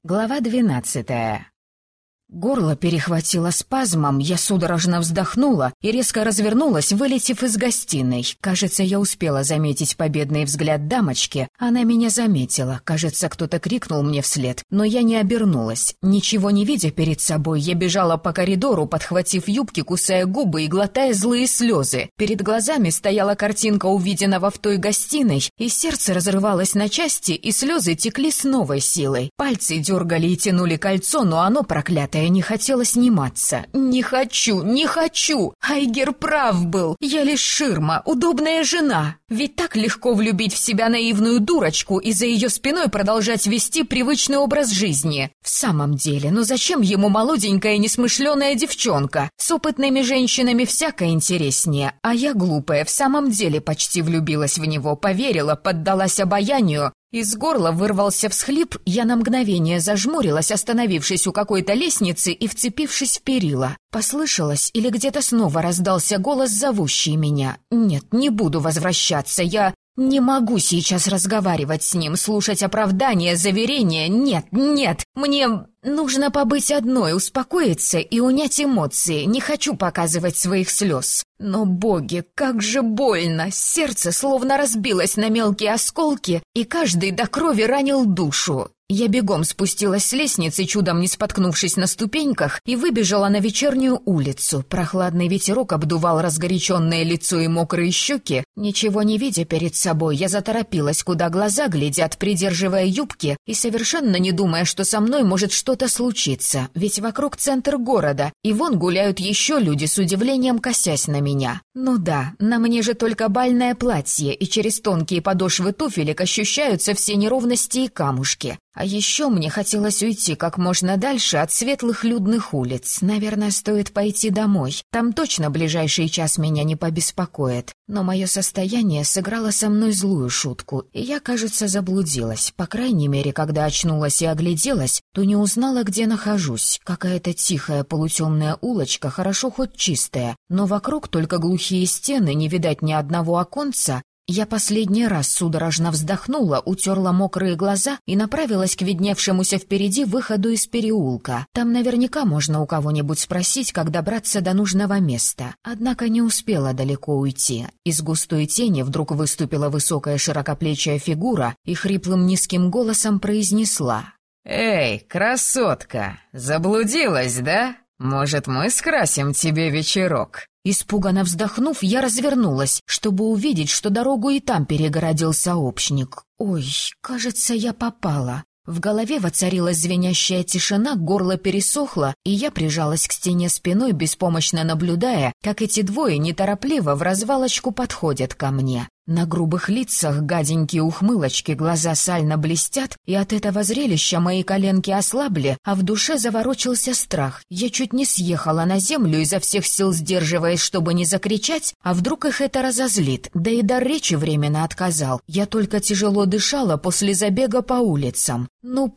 Глава 12. Горло перехватило спазмом, я судорожно вздохнула и резко развернулась, вылетев из гостиной. Кажется, я успела заметить победный взгляд дамочки. Она меня заметила. Кажется, кто-то крикнул мне вслед, но я не обернулась. Ничего не видя перед собой, я бежала по коридору, подхватив юбки, кусая губы и глотая злые слезы. Перед глазами стояла картинка увиденного в той гостиной, и сердце разрывалось на части, и слезы текли с новой силой. Пальцы дергали и тянули кольцо, но оно, проклятое, не хотела сниматься. Не хочу! Айгер прав был. Я лишь ширма, удобная жена. Ведь так легко влюбить в себя наивную дурочку и за ее спиной продолжать вести привычный образ жизни. В самом деле, ну зачем ему молоденькая несмышленая девчонка? С опытными женщинами всяко интереснее. А я глупая, в самом деле почти влюбилась в него, поверила, поддалась обаянию. Из горла вырвался всхлип, я на мгновение зажмурилась, остановившись у какой-то лестницы и вцепившись в перила. Послышалось, или где-то снова раздался голос, зовущий меня. Нет, не буду возвращаться, я не могу сейчас разговаривать с ним, слушать оправдания, заверения. Нет, мне нужно побыть одной, успокоиться и унять эмоции. Не хочу показывать своих слез. Но, боги, как же больно! Сердце словно разбилось на мелкие осколки, и каждый до крови ранил душу. Я бегом спустилась с лестницы, чудом не споткнувшись на ступеньках, и выбежала на вечернюю улицу. Прохладный ветерок обдувал разгоряченное лицо и мокрые щеки. Ничего не видя перед собой, я заторопилась, куда глаза глядят, придерживая юбки и совершенно не думая, что со мной может что-то случиться. Ведь вокруг центр города, и вон гуляют еще люди, с удивлением косясь на меня. Ну да, на мне же только бальное платье, и через тонкие подошвы туфелек ощущаются все неровности и камушки. А еще мне хотелось уйти как можно дальше от светлых людных улиц. Наверное, стоит пойти домой. Там точно ближайший час меня не побеспокоит. Но мое состояние сыграло со мной злую шутку, и я, кажется, заблудилась. По крайней мере, когда очнулась и огляделась, то не узнала, где нахожусь. Какая-то тихая полутемная улочка, хорошо хоть чистая, но вокруг только глухие стены, не видать ни одного оконца. Я последний раз судорожно вздохнула, утерла мокрые глаза и направилась к видневшемуся впереди выходу из переулка. Там наверняка можно у кого-нибудь спросить, как добраться до нужного места. Однако не успела далеко уйти. Из густой тени вдруг выступила высокая широкоплечья фигура и хриплым низким голосом произнесла: «Эй, красотка, заблудилась, да? Может, мы скрасим тебе вечерок?» Испуганно вздохнув, я развернулась, чтобы увидеть, что дорогу и там перегородил сообщник. Ой, кажется, я попала. В голове воцарилась звенящая тишина, горло пересохло, и я прижалась к стене спиной, беспомощно наблюдая, как эти двое неторопливо в развалочку подходят ко мне. На грубых лицах гаденькие ухмылочки, глаза сально блестят, и от этого зрелища мои коленки ослабли, а в душе заворочился страх. Я чуть не съехала на землю, изо всех сил сдерживаясь, чтобы не закричать, а вдруг их это разозлит, да и дар речи временно отказал. Я только тяжело дышала после забега по улицам. Ну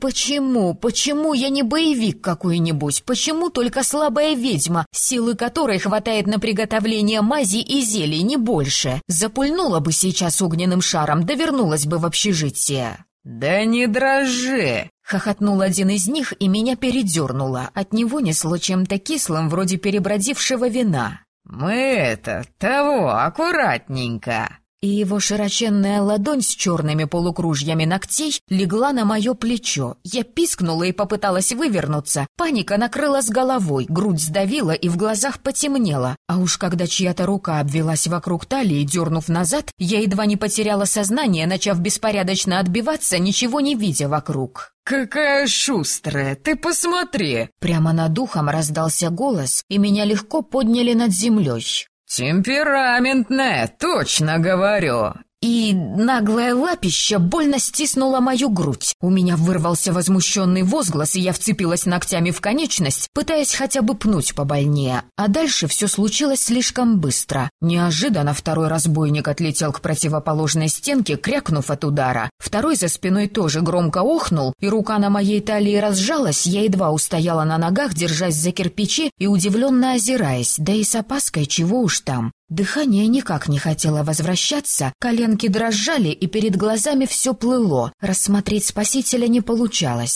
почему я не боевик какой-нибудь? Почему только слабая ведьма, силы которой хватает на приготовление мази и зелий, не больше? Запульнула бы сейчас огненным шаром, да вернулась бы в общежитие. «Да не дрожи!» — хохотнул один из них, и меня передернуло. От него несло чем-то кислым, вроде перебродившего вина. «Мы того, аккуратненько!» И его широченная ладонь с черными полукружьями ногтей легла на мое плечо. Я пискнула и попыталась вывернуться. Паника накрыла с головой, грудь сдавила и в глазах потемнело. А уж когда чья-то рука обвелась вокруг талии, дернув назад, я едва не потеряла сознание, начав беспорядочно отбиваться, ничего не видя вокруг. «Какая шустрая, ты посмотри!» Прямо над ухом раздался голос, и меня легко подняли над землей. «Темпераментная, точно говорю!» И наглая лапища больно стиснула мою грудь. У меня вырвался возмущенный возглас, и я вцепилась ногтями в конечность, пытаясь хотя бы пнуть побольнее. А дальше все случилось слишком быстро. Неожиданно второй разбойник отлетел к противоположной стенке, крякнув от удара. Второй за спиной тоже громко охнул, и рука на моей талии разжалась, я едва устояла на ногах, держась за кирпичи и удивленно озираясь, да и с опаской чего уж там. Дыхание никак не хотело возвращаться, коленки дрожали, и перед глазами все плыло. Рассмотреть спасителя не получалось.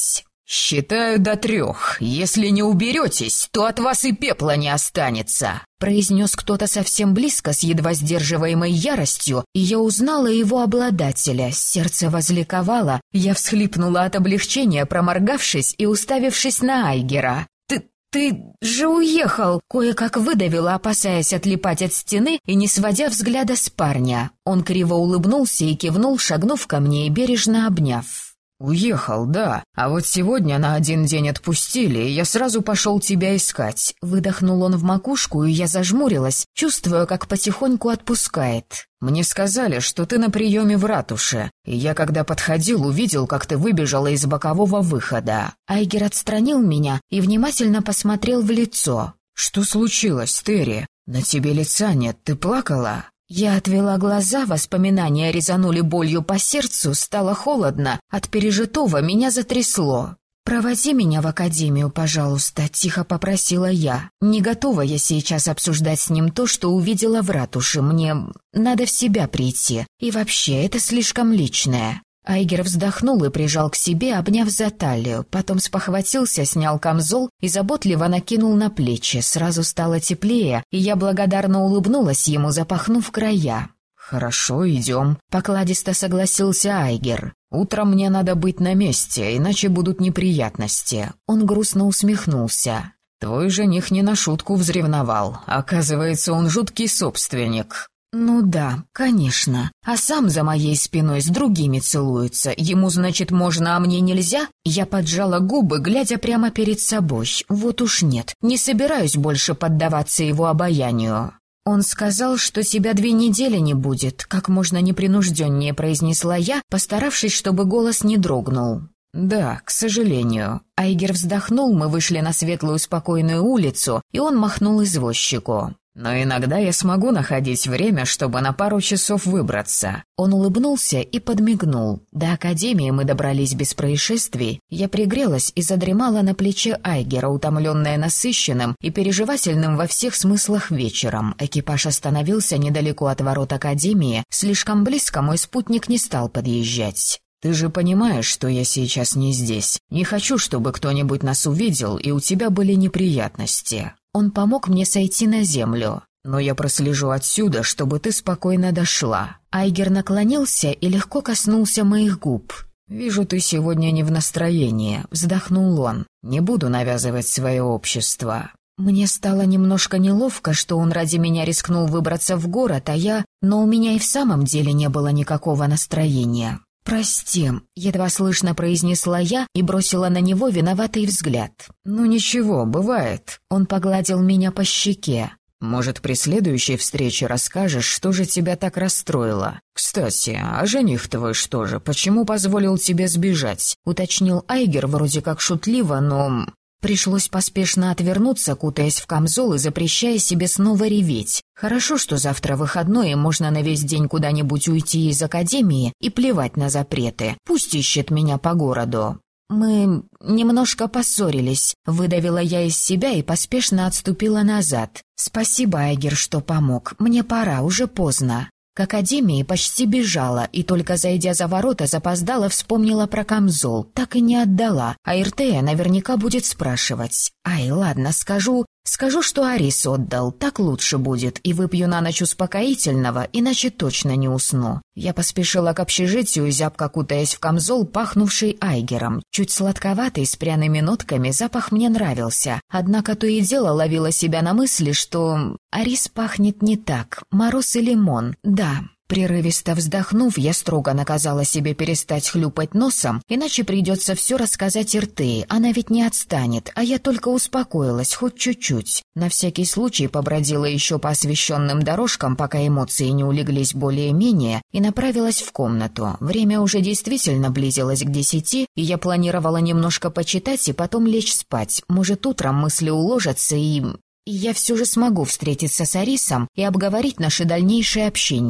«Считаю до 3. Если не уберетесь, то от вас и пепла не останется», — произнес кто-то совсем близко с едва сдерживаемой яростью, и я узнала его обладателя. Сердце возликовало, я всхлипнула от облегчения, проморгавшись и уставившись на Айгера. «Ты же уехал!» — кое-как выдавила, опасаясь отлипать от стены и не сводя взгляда с парня. Он криво улыбнулся и кивнул, шагнув ко мне и бережно обняв. «Уехал, да. А вот сегодня на 1 день отпустили, и я сразу пошел тебя искать». Выдохнул он в макушку, и я зажмурилась, чувствуя, как потихоньку отпускает. «Мне сказали, что ты на приеме в ратуше, и я, когда подходил, увидел, как ты выбежала из бокового выхода». Айгер отстранил меня и внимательно посмотрел в лицо. «Что случилось, Терри? На тебе лица нет, ты плакала?» Я отвела глаза, воспоминания резанули болью по сердцу, стало холодно, от пережитого меня затрясло. «Проводи меня в академию, пожалуйста», — тихо попросила я. «Не готова я сейчас обсуждать с ним то, что увидела в ратуше, мне надо в себя прийти, и вообще это слишком личное». Айгер вздохнул и прижал к себе, обняв за талию, потом спохватился, снял камзол и заботливо накинул на плечи. Сразу стало теплее, и я благодарно улыбнулась ему, запахнув края. «Хорошо, идем», — покладисто согласился Айгер. «Утром мне надо быть на месте, иначе будут неприятности». Он грустно усмехнулся. «Твой жених не на шутку взревновал. Оказывается, он жуткий собственник». «Ну да, конечно. А сам за моей спиной с другими целуется. Ему, значит, можно, а мне нельзя?» Я поджала губы, глядя прямо перед собой. «Вот уж нет, не собираюсь больше поддаваться его обаянию». «Он сказал, что тебя 2 недели не будет», — как можно непринужденнее произнесла я, постаравшись, чтобы голос не дрогнул. «Да, к сожалению». Айгер вздохнул, мы вышли на светлую спокойную улицу, и он махнул извозчику. «Но иногда я смогу находить время, чтобы на пару часов выбраться». Он улыбнулся и подмигнул. До академии мы добрались без происшествий. Я пригрелась и задремала на плече Айгера, утомленная насыщенным и переживательным во всех смыслах вечером. Экипаж остановился недалеко от ворот академии. Слишком близко мой спутник не стал подъезжать. «Ты же понимаешь, что я сейчас не здесь. Не хочу, чтобы кто-нибудь нас увидел, и у тебя были неприятности». Он помог мне сойти на землю. «Но я прослежу отсюда, чтобы ты спокойно дошла». Айгер наклонился и легко коснулся моих губ. «Вижу, ты сегодня не в настроении», — вздохнул он. «Не буду навязывать свое общество». Мне стало немножко неловко, что он ради меня рискнул выбраться в город, но у меня и в самом деле не было никакого настроения. «Прости», — едва слышно произнесла я и бросила на него виноватый взгляд. «Ну ничего, бывает». Он погладил меня по щеке. «Может, при следующей встрече расскажешь, что же тебя так расстроило? Кстати, а жених твой что же, почему позволил тебе сбежать?» — уточнил Айгер вроде как шутливо, но... Пришлось поспешно отвернуться, кутаясь в камзол и запрещая себе снова реветь. Хорошо, что завтра выходной, и можно на весь день куда-нибудь уйти из академии и плевать на запреты. Пусть ищет меня по городу. «Мы немножко поссорились», — выдавила я из себя и поспешно отступила назад. «Спасибо, Айгер, что помог. Мне пора, уже поздно». К академии почти бежала, и только зайдя за ворота, запоздала, вспомнила про камзол. Так и не отдала, а Иртея наверняка будет спрашивать. «Ай, ладно, скажу, что Арис отдал, так лучше будет, и выпью на ночь успокоительного, иначе точно не усну». Я поспешила к общежитию, зябко кутаясь в камзол, пахнувший Айгером. Чуть сладковатый, с пряными нотками, запах мне нравился. Однако то и дело ловила себя на мысли, что Арис пахнет не так, мороз и лимон, да. Прерывисто вздохнув, я строго наказала себе перестать хлюпать носом, иначе придется все рассказать Иртее, она ведь не отстанет, а я только успокоилась, хоть чуть-чуть. На всякий случай побродила еще по освещенным дорожкам, пока эмоции не улеглись более-менее, и направилась в комнату. Время уже действительно близилось к 10, и я планировала немножко почитать и потом лечь спать. Может, утром мысли уложатся и я все же смогу встретиться с Арисом и обговорить наше дальнейшее общение.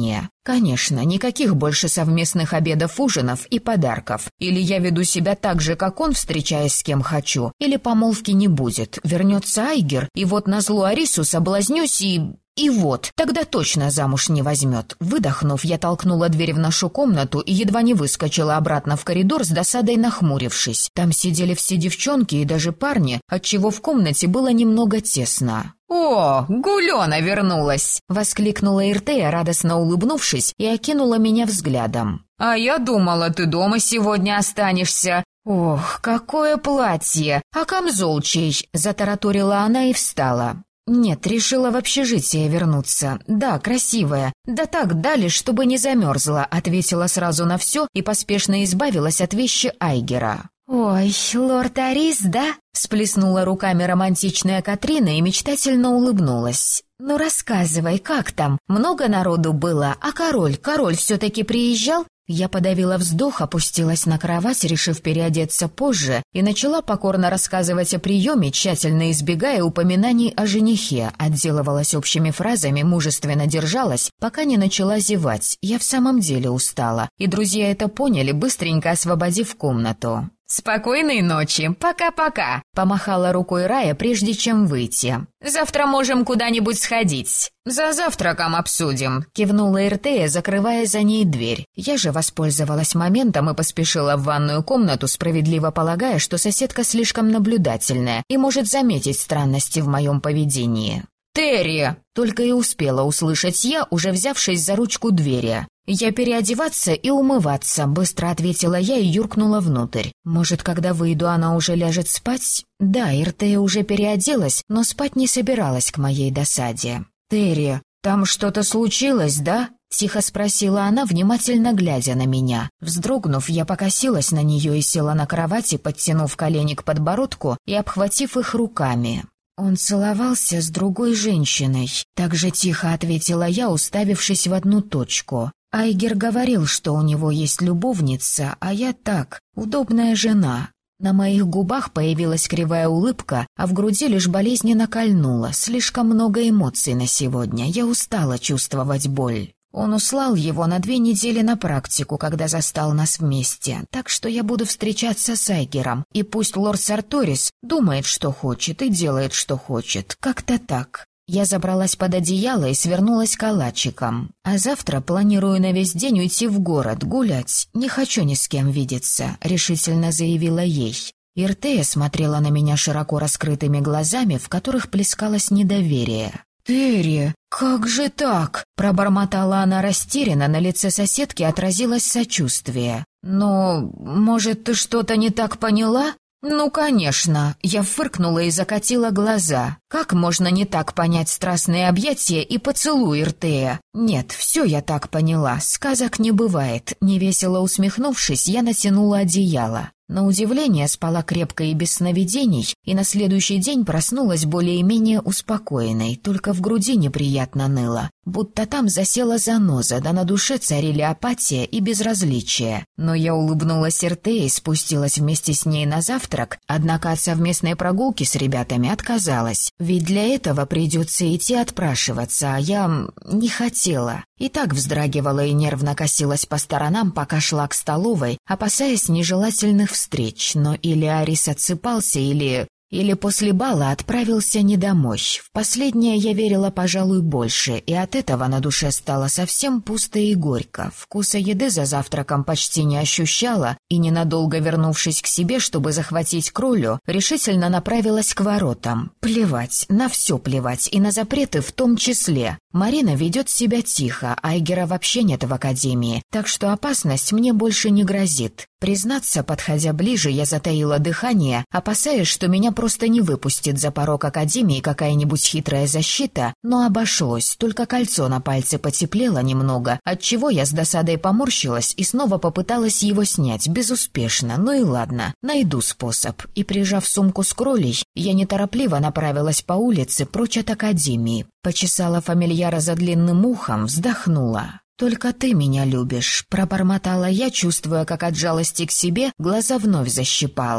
Конечно, никаких больше совместных обедов, ужинов и подарков. Или я веду себя так же, как он, встречаясь с кем хочу, или помолвки не будет. Вернется Айгер, и вот назло Арису соблазнюсь И вот, тогда точно замуж не возьмет. Выдохнув, я толкнула дверь в нашу комнату и едва не выскочила обратно в коридор с досадой нахмурившись. Там сидели все девчонки и даже парни, отчего в комнате было немного тесно. «О, Гулёна вернулась!» — воскликнула Иртея, радостно улыбнувшись, и окинула меня взглядом. «А я думала, ты дома сегодня останешься». «Ох, какое платье! А камзол чей?» — затараторила она и встала. «Нет, решила в общежитие вернуться. Да, красивая. Да так дали, чтобы не замерзла», — ответила сразу на все и поспешно избавилась от вещи Айгера. «Ой, лорд Арис, да?» — всплеснула руками романтичная Катрина и мечтательно улыбнулась. «Ну рассказывай, как там? Много народу было, а король все-таки приезжал?» Я подавила вздох, опустилась на кровать, решив переодеться позже, и начала покорно рассказывать о приеме, тщательно избегая упоминаний о женихе, отделывалась общими фразами, мужественно держалась, пока не начала зевать. Я в самом деле устала, и друзья это поняли, быстренько освободив комнату. «Спокойной ночи, пока-пока», — помахала рукой Рая, прежде чем выйти. «Завтра можем куда-нибудь сходить. За завтраком обсудим», — кивнула Иртея, закрывая за ней дверь. Я же воспользовалась моментом и поспешила в ванную комнату, справедливо полагая, что соседка слишком наблюдательная и может заметить странности в моем поведении. «Терри!» — только и успела услышать я, уже взявшись за ручку двери. «Я переодеваться и умываться», — быстро ответила я и юркнула внутрь. «Может, когда выйду, она уже ляжет спать?» Да, Иртея уже переоделась, но спать не собиралась к моей досаде. «Терри, там что-то случилось, да?» — тихо спросила она, внимательно глядя на меня. Вздрогнув, я покосилась на нее и села на кровати, подтянув колени к подбородку и обхватив их руками. «Он целовался с другой женщиной», — так же тихо ответила я, уставившись в одну точку. Айгер говорил, что у него есть любовница, а я так, удобная жена. На моих губах появилась кривая улыбка, а в груди лишь болезненно кольнуло. Слишком много эмоций на сегодня, я устала чувствовать боль. Он услал его на 2 недели на практику, когда застал нас вместе, так что я буду встречаться с Айгером, и пусть лорд Сарторис думает, что хочет, и делает, что хочет, как-то так. Я забралась под одеяло и свернулась калачиком. А завтра планирую на весь день уйти в город, гулять. Не хочу ни с кем видеться, решительно заявила ей. Иртея смотрела на меня широко раскрытыми глазами, в которых плескалось недоверие. «Терри, как же так?» — пробормотала она растерянно, на лице соседки отразилось сочувствие. «Но, может, ты что-то не так поняла?» «Ну, конечно!» — я фыркнула и закатила глаза. «Как можно не так понять страстные объятия и поцелуй Иртея?» «Нет, все я так поняла, сказок не бывает». Невесело усмехнувшись, я натянула одеяло. На удивление спала крепко и без сновидений, и на следующий день проснулась более-менее успокоенной, только в груди неприятно ныло, будто там засела заноза, да на душе царили апатия и безразличие. Но я улыбнулась Иртее и спустилась вместе с ней на завтрак, однако от совместной прогулки с ребятами отказалась, ведь для этого придется идти отпрашиваться, а я не хотела. И так вздрагивала и нервно косилась по сторонам, пока шла к столовой, опасаясь нежелательных встреч, но или Арис отсыпался, или после бала отправился не домой. В последнее я верила, пожалуй, больше, и от этого на душе стало совсем пусто и горько. Вкуса еды за завтраком почти не ощущала, и, ненадолго вернувшись к себе, чтобы захватить кролю, решительно направилась к воротам. Плевать, на все плевать, и на запреты в том числе. Марина ведет себя тихо, Айгера вообще нет в академии, так что опасность мне больше не грозит. Признаться, подходя ближе, я затаила дыхание, опасаясь, что меня просто не выпустит за порог академии какая-нибудь хитрая защита, но обошлось, только кольцо на пальце потеплело немного, отчего я с досадой поморщилась и снова попыталась его снять, безуспешно, ну и ладно, найду способ. И прижав сумку с кролей, я неторопливо направилась по улице прочь от академии, почесала фамильяра за длинным ухом, вздохнула. «Только ты меня любишь», — пробормотала я, чувствуя, как от жалости к себе глаза вновь защипала.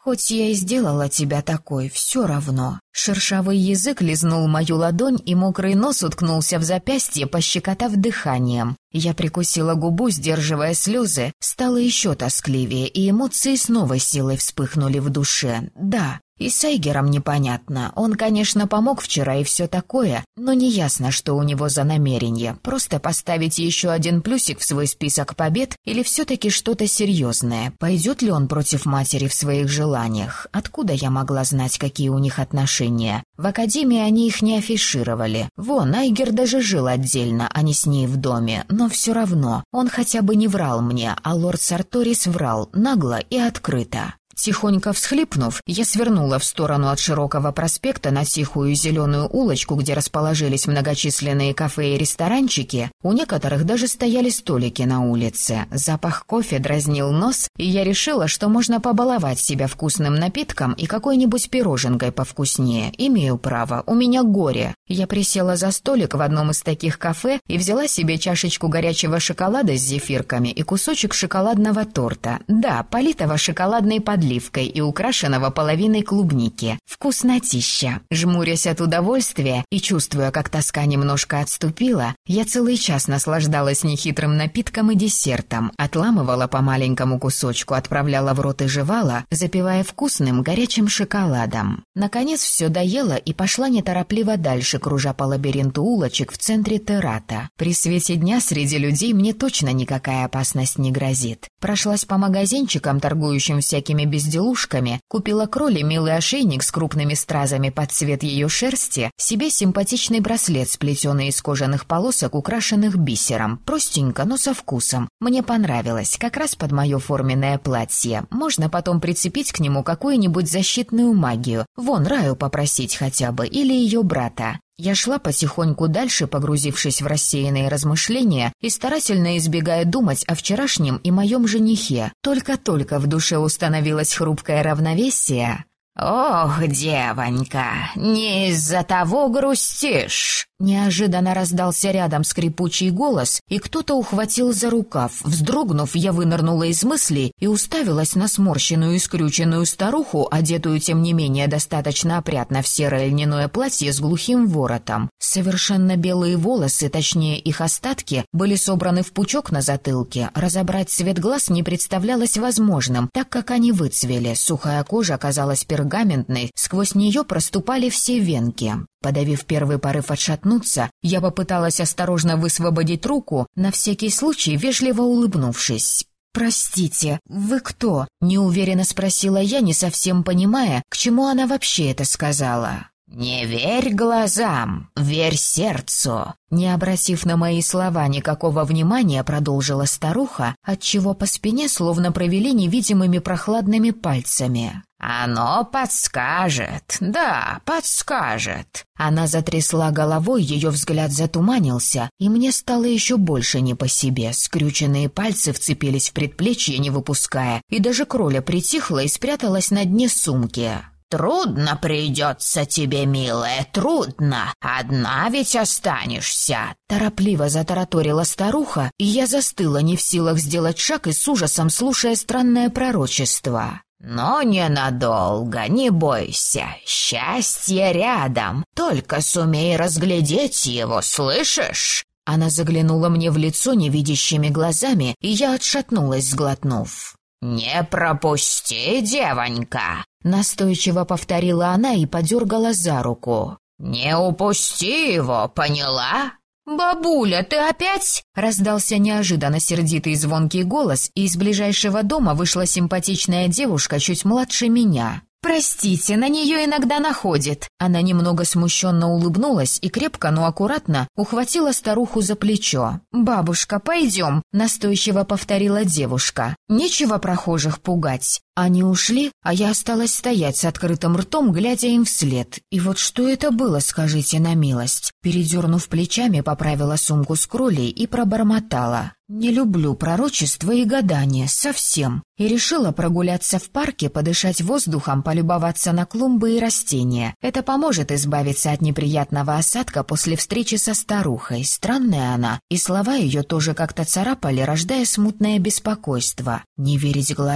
Хоть я и сделала тебя такой, все равно». Шершавый язык лизнул мою ладонь, и мокрый нос уткнулся в запястье, пощекотав дыханием. Я прикусила губу, сдерживая слезы, стало еще тоскливее, и эмоции с новой силой вспыхнули в душе. Да, и с Айгером непонятно. Он, конечно, помог вчера и все такое, но неясно, что у него за намерение. Просто поставить еще один плюсик в свой список побед или все-таки что-то серьезное? Пойдет ли он против матери в своих желаниях? Откуда я могла знать, какие у них отношения? В академии они их не афишировали. Вон, Айгер даже жил отдельно, а не с ней в доме. Но все равно, он хотя бы не врал мне, а лорд Сарторис врал, нагло и открыто. Тихонько всхлипнув, я свернула в сторону от широкого проспекта на тихую зеленую улочку, где расположились многочисленные кафе и ресторанчики. У некоторых даже стояли столики на улице. Запах кофе дразнил нос, и я решила, что можно побаловать себя вкусным напитком и какой-нибудь пироженкой повкуснее. Имею право, у меня горе. Я присела за столик в одном из таких кафе и взяла себе чашечку горячего шоколада с зефирками и кусочек шоколадного торта. Да, политого шоколадной подливкой и украшенного половиной клубники. Вкуснотища. Жмурясь от удовольствия и чувствуя, как тоска немножко отступила, я целый час наслаждалась нехитрым напитком и десертом, отламывала по маленькому кусочку, отправляла в рот и жевала, запивая вкусным горячим шоколадом. Наконец все доела и пошла неторопливо дальше, кружа по лабиринту улочек в центре Террата. При свете дня среди людей мне точно никакая опасность не грозит. Прошлась по магазинчикам, торгующим всякими безделушками, купила Кроле милый ошейник с крупными стразами под цвет ее шерсти, себе симпатичный браслет, сплетенный из кожаных полосок, украшенных бисером. Простенько, но со вкусом. Мне понравилось, как раз под мое форменное платье. Можно потом прицепить к нему какую-нибудь защитную магию. Вон, Раю попросить хотя бы, или ее брата. Я шла потихоньку дальше, погрузившись в рассеянные размышления и старательно избегая думать о вчерашнем и моем женихе. Только-только в душе установилось хрупкое равновесие. «Ох, девонька, не из-за того грустишь!» Неожиданно раздался рядом скрипучий голос, и кто-то ухватил за рукав. Вздрогнув, я вынырнула из мыслей и уставилась на сморщенную и скрюченную старуху, одетую, тем не менее, достаточно опрятно в серое льняное платье с глухим воротом. Совершенно белые волосы, точнее их остатки, были собраны в пучок на затылке. Разобрать цвет глаз не представлялось возможным, так как они выцвели. Сухая кожа оказалась пергаментной, сквозь нее проступали все венки. Подавив первый порыв отшатнуться, я попыталась осторожно высвободить руку, на всякий случай вежливо улыбнувшись. «Простите, вы кто?» — неуверенно спросила я, не совсем понимая, к чему она вообще это сказала. «Не верь глазам, верь сердцу!» Не обратив на мои слова никакого внимания, продолжила старуха, отчего по спине словно провели невидимыми прохладными пальцами. «Оно подскажет, да, подскажет». Она затрясла головой, ее взгляд затуманился, и мне стало еще больше не по себе. Скрюченные пальцы вцепились в предплечье, не выпуская, и даже Кроля притихла и спряталась на дне сумки. «Трудно придется тебе, милая, трудно. Одна ведь останешься». Торопливо затараторила старуха, и я застыла, не в силах сделать шаг и с ужасом слушая странное пророчество. «Но ненадолго, не бойся, счастье рядом, только сумей разглядеть его, слышишь?» Она заглянула мне в лицо невидящими глазами, и я отшатнулась, сглотнув. «Не пропусти, девонька!» Настойчиво повторила она и подергала за руку. «Не упусти его, поняла?» «Бабуля, ты опять?» — раздался неожиданно сердитый звонкий голос, и из ближайшего дома вышла симпатичная девушка чуть младше меня. «Простите, на нее иногда находит». Она немного смущенно улыбнулась и крепко, но аккуратно ухватила старуху за плечо. «Бабушка, пойдем», — настойчиво повторила девушка. «Нечего прохожих пугать». Они ушли, а я осталась стоять с открытым ртом, глядя им вслед. И вот что это было, скажите на милость? Передернув плечами, поправила сумку с Кролей и пробормотала. «Не люблю пророчества и гадания, совсем». И решила прогуляться в парке, подышать воздухом, полюбоваться на клумбы и растения. Это поможет избавиться от неприятного осадка после встречи со старухой. Странная она, и слова ее тоже как-то царапали, рождая смутное беспокойство. Не верить глазам?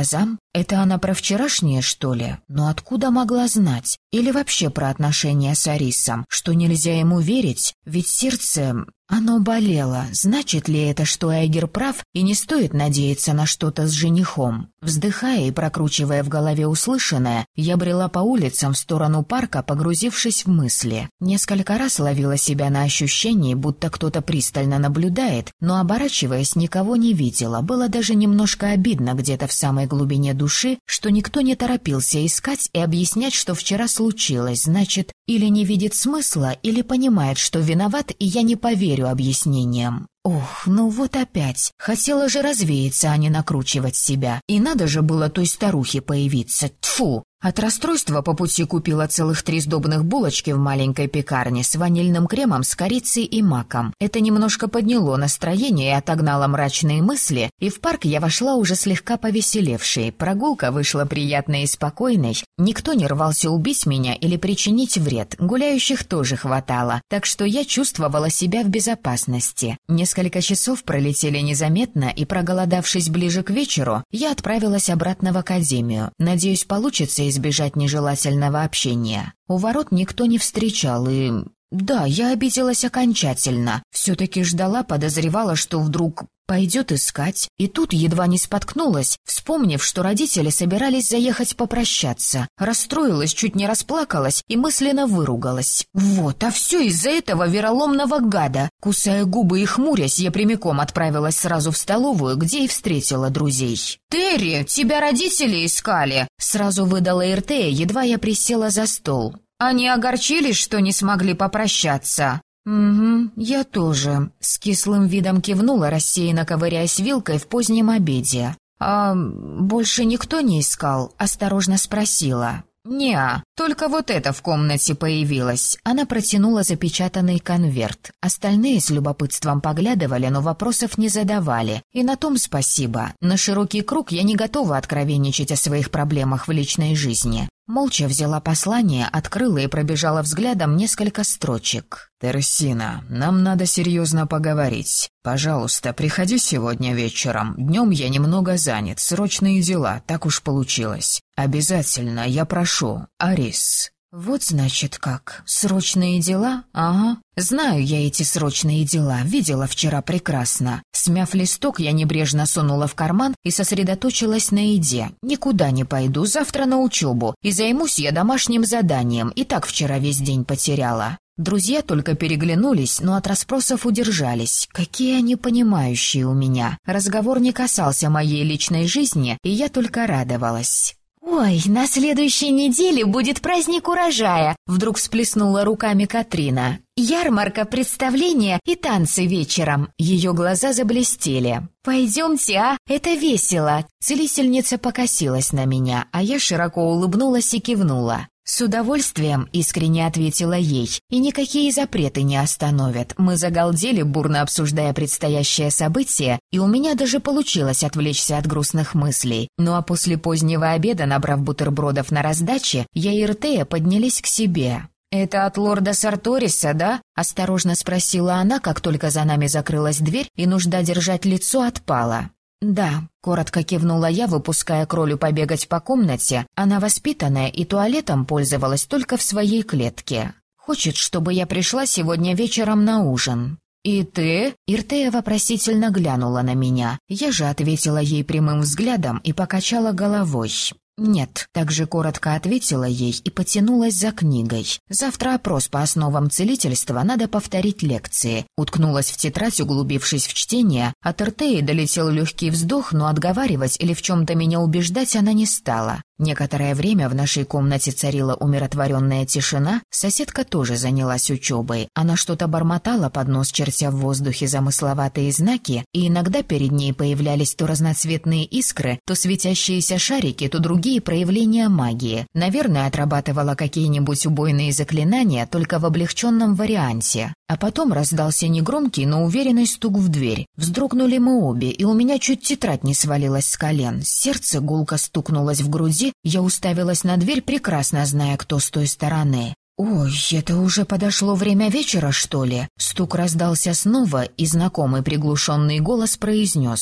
Это она про вчерашнее, что ли? Но откуда могла знать? Или вообще про отношения с Арисом? Что нельзя ему верить? Ведь сердце... Оно болело. Значит ли это, что Айгер прав, и не стоит надеяться на что-то с женихом? Вздыхая и прокручивая в голове услышанное, я брела по улицам в сторону парка, погрузившись в мысли. Несколько раз ловила себя на ощущении, будто кто-то пристально наблюдает, но, оборачиваясь, никого не видела. Было даже немножко обидно где-то в самой глубине души, что никто не торопился искать и объяснять, что вчера случилось. Значит, или не видит смысла, или понимает, что виноват, и я не поверю объяснениям. Ох, ну вот опять. Хотела же развеяться, а не накручивать себя. И надо же было той старухе появиться. Тьфу! От расстройства по пути купила целых 3 сдобных булочки в маленькой пекарне с ванильным кремом, с корицей и маком. Это немножко подняло настроение и отогнало мрачные мысли, и в парк я вошла уже слегка повеселевшей. Прогулка вышла приятной и спокойной. Никто не рвался убить меня или причинить вред. Гуляющих тоже хватало, так что я чувствовала себя в безопасности. Несколько часов пролетели незаметно, и, проголодавшись ближе к вечеру, я отправилась обратно в академию. Надеюсь, получится избежать нежелательного общения. У ворот никто не встречал, и... Да, я обиделась окончательно. Все-таки ждала, подозревала, что вдруг пойдет искать. И тут едва не споткнулась, вспомнив, что родители собирались заехать попрощаться. Расстроилась, чуть не расплакалась и мысленно выругалась. Вот, а все из-за этого вероломного гада. Кусая губы и хмурясь, я прямиком отправилась сразу в столовую, где и встретила друзей. «Терри, тебя родители искали!» Сразу выдала Иртея, едва я присела за стол. «Они огорчились, что не смогли попрощаться?» «Угу, я тоже», — с кислым видом кивнула, рассеянно ковыряясь вилкой в позднем обеде. «А больше никто не искал?» — осторожно спросила. «Не-а, только вот это в комнате появилось». Она протянула запечатанный конверт. Остальные с любопытством поглядывали, но вопросов не задавали. И на том спасибо. На широкий круг я не готова откровенничать о своих проблемах в личной жизни. Молча взяла послание, открыла и пробежала взглядом несколько строчек. «Терсина, нам надо серьезно поговорить. Пожалуйста, приходи сегодня вечером. Днем я немного занят, срочные дела, так уж получилось. Обязательно, я прошу. Арис». «Вот значит как. Срочные дела? Ага. Знаю я эти срочные дела, видела вчера прекрасно». Смяв листок, я небрежно сунула в карман и сосредоточилась на еде. «Никуда не пойду, завтра на учебу, и займусь я домашним заданием, и так вчера весь день потеряла». Друзья только переглянулись, но от расспросов удержались. Какие они понимающие у меня. Разговор не касался моей личной жизни, и я только радовалась. «Ой, на следующей неделе будет праздник урожая!» — вдруг всплеснула руками Катрина. «Ярмарка, представления и танцы вечером!» Ее глаза заблестели. «Пойдемте, а? Это весело!» Целительница покосилась на меня, а я широко улыбнулась и кивнула. «С удовольствием», — искренне ответила ей, — «и никакие запреты не остановят». Мы загалдели, бурно обсуждая предстоящее событие, и у меня даже получилось отвлечься от грустных мыслей. Ну а после позднего обеда, набрав бутербродов на раздаче, я и Иртея поднялись к себе. «Это от лорда Сарториса, да?» — осторожно спросила она, как только за нами закрылась дверь, и нужда держать лицо отпала. «Да», — коротко кивнула я, выпуская кролю побегать по комнате. Она воспитанная и туалетом пользовалась только в своей клетке. «Хочет, чтобы я пришла сегодня вечером на ужин». «И ты?» — Иртея вопросительно глянула на меня. Я же ответила ей прямым взглядом и покачала головой. «Нет», — также коротко ответила ей и потянулась за книгой. «Завтра опрос по основам целительства, надо повторить лекции». Уткнулась в тетрадь, углубившись в чтение. От Иртеи долетел легкий вздох, но отговаривать или в чем-то меня убеждать она не стала. Некоторое время в нашей комнате царила умиротворенная тишина, соседка тоже занялась учебой. Она что-то бормотала под нос, чертя в воздухе замысловатые знаки, и иногда перед ней появлялись то разноцветные искры, то светящиеся шарики, то другие проявления магии. Наверное, отрабатывала какие-нибудь убойные заклинания, только в облегченном варианте. А потом раздался негромкий, но уверенный стук в дверь. Вздрогнули мы обе, и у меня чуть тетрадь не свалилась с колен. Сердце гулко стукнулось в груди, я уставилась на дверь, прекрасно зная, кто с той стороны. «Ой, это уже подошло время вечера, что ли?» Стук раздался снова, и знакомый приглушенный голос произнес: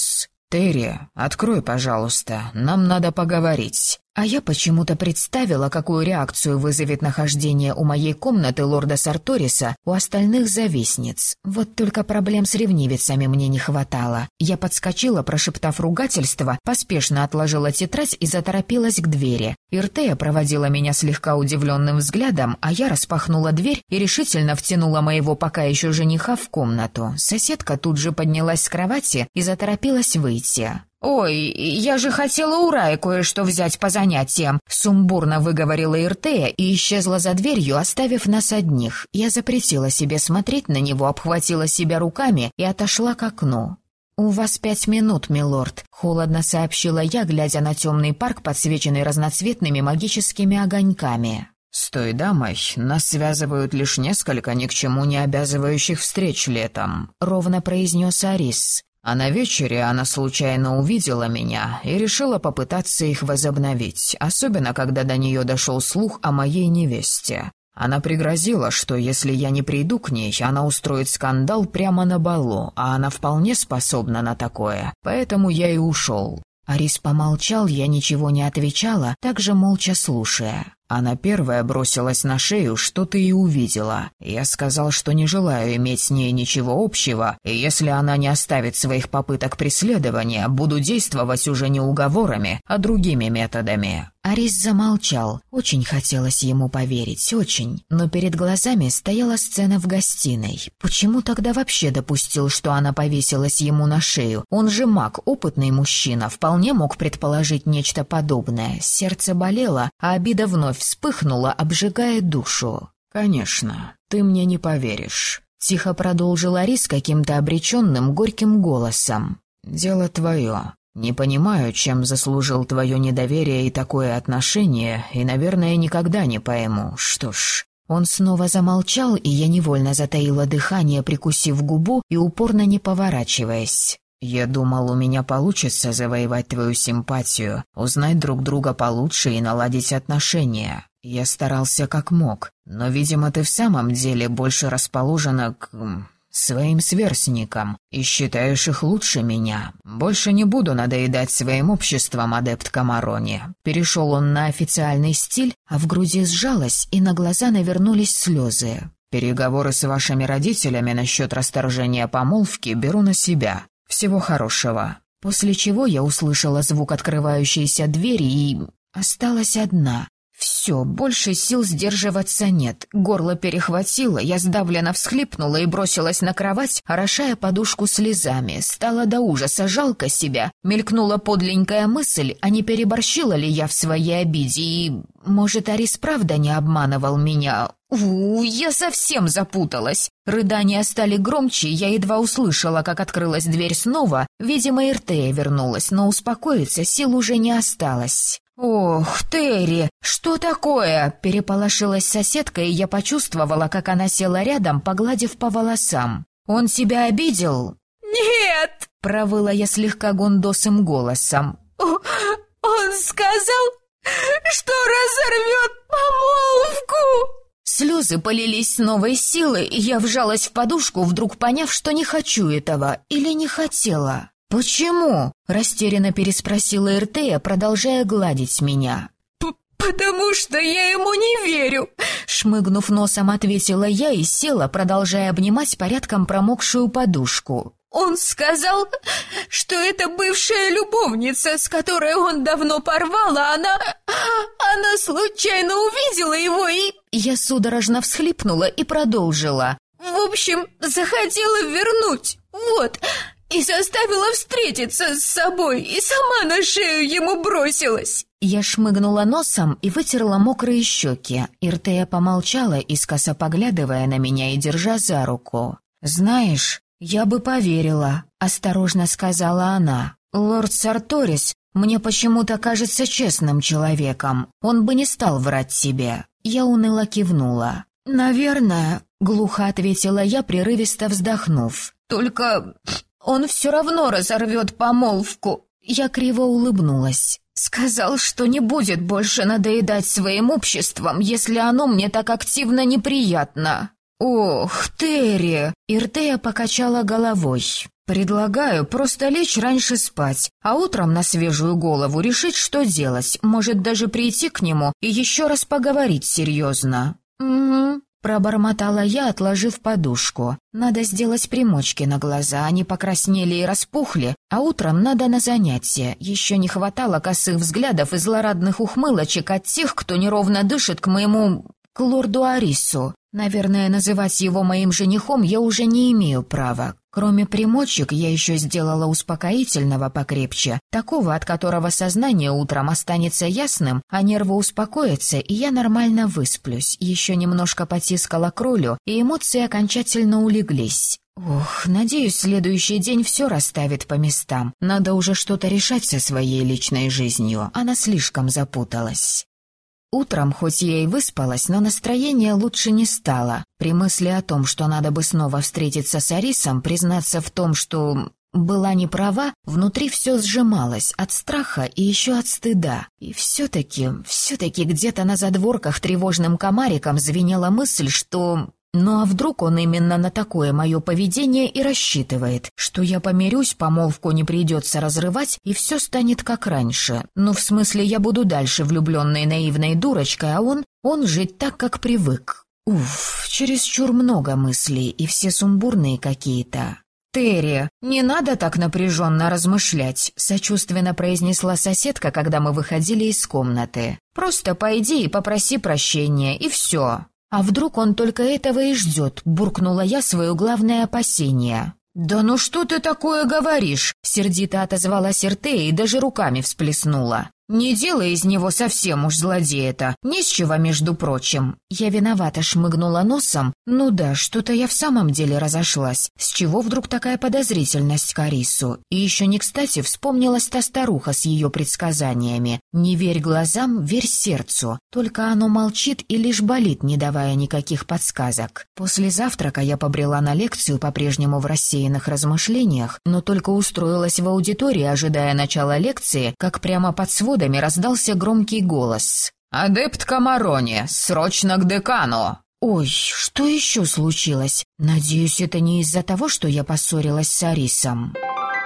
«Терри, открой, пожалуйста, нам надо поговорить». А я почему-то представила, какую реакцию вызовет нахождение у моей комнаты лорда Сарториса у остальных завистниц. Вот только проблем с ревнивицами мне не хватало. Я подскочила, прошептав ругательство, поспешно отложила тетрадь и заторопилась к двери. Иртея проводила меня слегка удивленным взглядом, а я распахнула дверь и решительно втянула моего пока еще жениха в комнату. Соседка тут же поднялась с кровати и заторопилась выйти. «Ой, я же хотела у Раи кое-что взять по занятиям», — сумбурно выговорила Иртея и исчезла за дверью, оставив нас одних. Я запретила себе смотреть на него, обхватила себя руками и отошла к окну. «У вас 5 минут, милорд», — холодно сообщила я, глядя на темный парк, подсвеченный разноцветными магическими огоньками. «С той дамой нас связывают лишь несколько ни к чему не обязывающих встреч летом», — ровно произнес Арис. «А на вечере она случайно увидела меня и решила попытаться их возобновить, особенно когда до нее дошел слух о моей невесте. Она пригрозила, что если я не приду к ней, она устроит скандал прямо на балу, а она вполне способна на такое, поэтому я и ушел». Арис помолчал, я ничего не отвечала, также молча слушая. Она первая бросилась на шею, что ты и увидела. Я сказал, что не желаю иметь с ней ничего общего, и если она не оставит своих попыток преследования, буду действовать уже не уговорами, а другими методами». Арис замолчал. Очень хотелось ему поверить, очень. Но перед глазами стояла сцена в гостиной. Почему тогда вообще допустил, что она повесилась ему на шею? Он же маг, опытный мужчина, вполне мог предположить нечто подобное. Сердце болело, а обида вновь вспыхнула, обжигая душу. «Конечно, ты мне не поверишь», — тихо продолжил Арис каким-то обреченным горьким голосом. «Дело твое. Не понимаю, чем заслужил твое недоверие и такое отношение, и, наверное, никогда не пойму. Что ж...» Он снова замолчал, и я невольно затаила дыхание, прикусив губу и упорно не поворачиваясь. «Я думал, у меня получится завоевать твою симпатию, узнать друг друга получше и наладить отношения. Я старался как мог, но, видимо, ты в самом деле больше расположена к своим сверстникам и считаешь их лучше меня. Больше не буду надоедать своим обществом, адепт Камарони». Перешел он на официальный стиль, а в груди сжалось, и на глаза навернулись слезы. «Переговоры с вашими родителями насчет расторжения помолвки беру на себя. Всего хорошего». После чего я услышала звук открывающейся двери и осталась одна. Все, больше сил сдерживаться нет. Горло перехватило, я сдавленно всхлипнула и бросилась на кровать, орошая подушку слезами. Стало до ужаса жалко себя. Мелькнула подленькая мысль, а не переборщила ли я в своей обиде, и... Может, Арис правда не обманывал меня? Я совсем запуталась. Рыдания стали громче, я едва услышала, как открылась дверь снова. Видимо, Иртея вернулась, но успокоиться сил уже не осталось. «Ох, Терри, что такое?» — переполошилась соседка, и я почувствовала, как она села рядом, погладив по волосам. «Он тебя обидел?» «Нет!» — провыла я слегка гундосым голосом. «Он сказал, что разорвет помолвку!» Слезы полились с новой силой, и я вжалась в подушку, вдруг поняв, что не хочу этого или не хотела. «Почему?» — растерянно переспросила Иртея, продолжая гладить меня. «Потому что я ему не верю!» Шмыгнув носом, ответила я и села, продолжая обнимать порядком промокшую подушку. «Он сказал, что это бывшая любовница, с которой он давно порвал, а она случайно увидела его и...» Я судорожно всхлипнула и продолжила. «В общем, захотела вернуть, вот, и заставила встретиться с собой, и сама на шею ему бросилась». Я шмыгнула носом и вытерла мокрые щеки. Иртея помолчала, искоса поглядывая на меня и держа за руку. «Знаешь, я бы поверила», — осторожно сказала она. «Лорд Сарторис мне почему-то кажется честным человеком. Он бы не стал врать тебе». Я уныло кивнула. «Наверное», — глухо ответила я, прерывисто вздохнув. «Только он все равно разорвет помолвку». Я криво улыбнулась. «Сказал, что не будет больше надоедать своим обществом, если оно мне так активно неприятно». «Ох, Терри!» — Иртея покачала головой. «Предлагаю просто лечь раньше спать, а утром на свежую голову решить, что делать, может даже прийти к нему и еще раз поговорить серьезно». «Угу», — пробормотала я, отложив подушку. «Надо сделать примочки на глаза, они покраснели и распухли, а утром надо на занятия. Еще не хватало косых взглядов и злорадных ухмылочек от тех, кто неровно дышит к лорду Арису. Наверное, называть его моим женихом я уже не имею права. Кроме примочек, я еще сделала успокоительного покрепче, такого, от которого сознание утром останется ясным, а нервы успокоятся, и я нормально высплюсь. Еще немножко потискала кролю, и эмоции окончательно улеглись. Ох, надеюсь, следующий день все расставит по местам. Надо уже что-то решать со своей личной жизнью, она слишком запуталась. Утром, хоть я и выспалась, но настроение лучше не стало. При мысли о том, что надо бы снова встретиться с Арисом, признаться в том, что была не права, внутри все сжималось от страха и еще от стыда. И все-таки где-то на задворках тревожным комариком звенела мысль, что... Ну а вдруг он именно на такое мое поведение и рассчитывает, что я помирюсь, помолвку не придется разрывать, и все станет как раньше. Ну, в смысле, я буду дальше влюбленной наивной дурочкой, а он жить так, как привык. Уф, чересчур много мыслей, и все сумбурные какие-то. «Терри, не надо так напряженно размышлять», — сочувственно произнесла соседка, когда мы выходили из комнаты. «Просто пойди и попроси прощения, и все». «А вдруг он только этого и ждет?» — буркнула я свое главное опасение. «Да ну что ты такое говоришь?» — сердито отозвалась Иртея и даже руками всплеснула. «Не делай из него совсем уж злодея-то, ни с чего, между прочим». Я виновато шмыгнула носом. Ну да, что-то я в самом деле разошлась. С чего вдруг такая подозрительность к Арису? И еще не кстати вспомнилась та старуха с ее предсказаниями. «Не верь глазам, верь сердцу». Только оно молчит и лишь болит, не давая никаких подсказок. После завтрака я побрела на лекцию, по-прежнему в рассеянных размышлениях, но только устроилась в аудитории, ожидая начала лекции, как прямо под сводом раздался громкий голос. «Адепт Камарони, срочно к декану!» Ой, что еще случилось? Надеюсь, это не из-за того, что я поссорилась с Арисом.